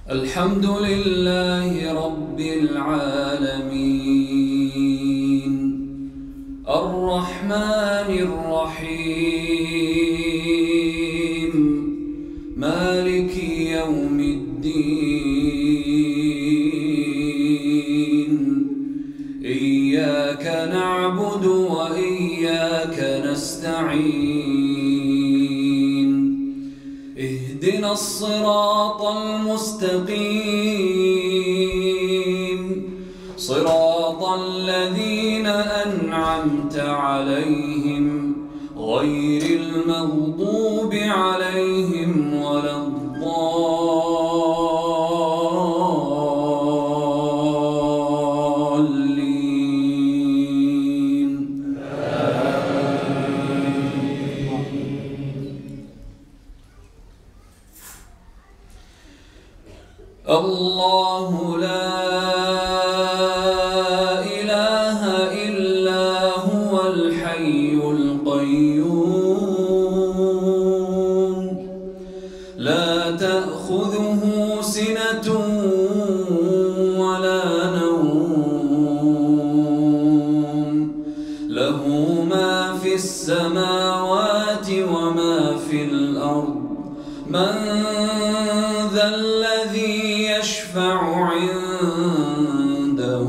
الحمد لله رب العالمين الرحمن الرحيم مالك يوم الدين إياك نعبد وإياك نستعين اهدنا الصراط المستقيم صراط الذين أنعمت عليهم غير المغضوب عليهم ولا الضالين. الله لا إله إلا هو الحي القيوم لا تأخذه سنة ولا نوم له ما في السماوات وما في الأرض من ذا الذي يشفع عنده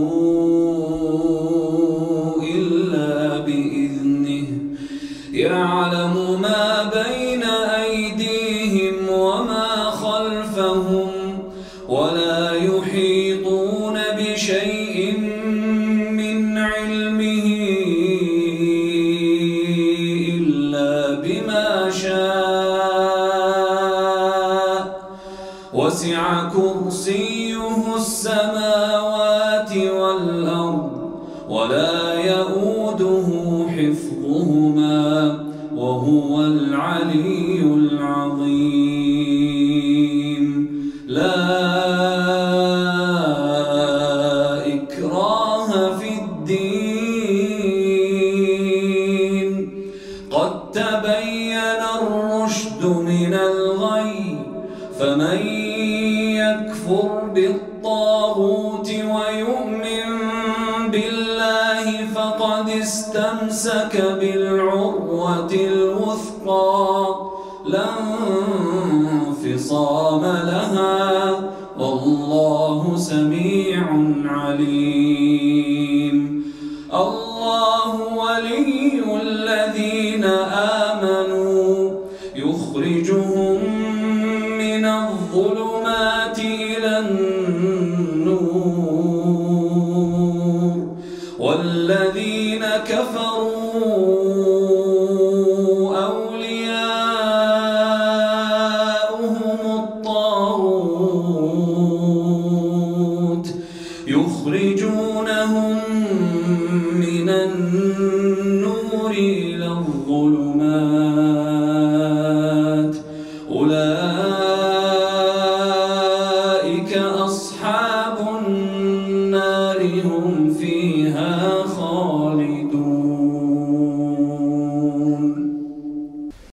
إلا بإذنه يعلم ما بين أيديهم وما خلفهم ولا يحيطون بشيء من علمه إلا بما شاء وسع كرسيه السماوات والأرض ولا يؤوده حفظهما وهو العلي العظيم. لا إكراه في الدين قد تبين الرشد من الغي فمن يكفر بالطاغوت ويؤمن بالله فقد استمسك بالعروة الوثقى لا انفصام لها والله سميع عليم. الله ولي الذين آمنوا يخرجهم من الظلمات إلى النور والذين كفروا أولياؤهم الطاغوت يخرجونهم من النور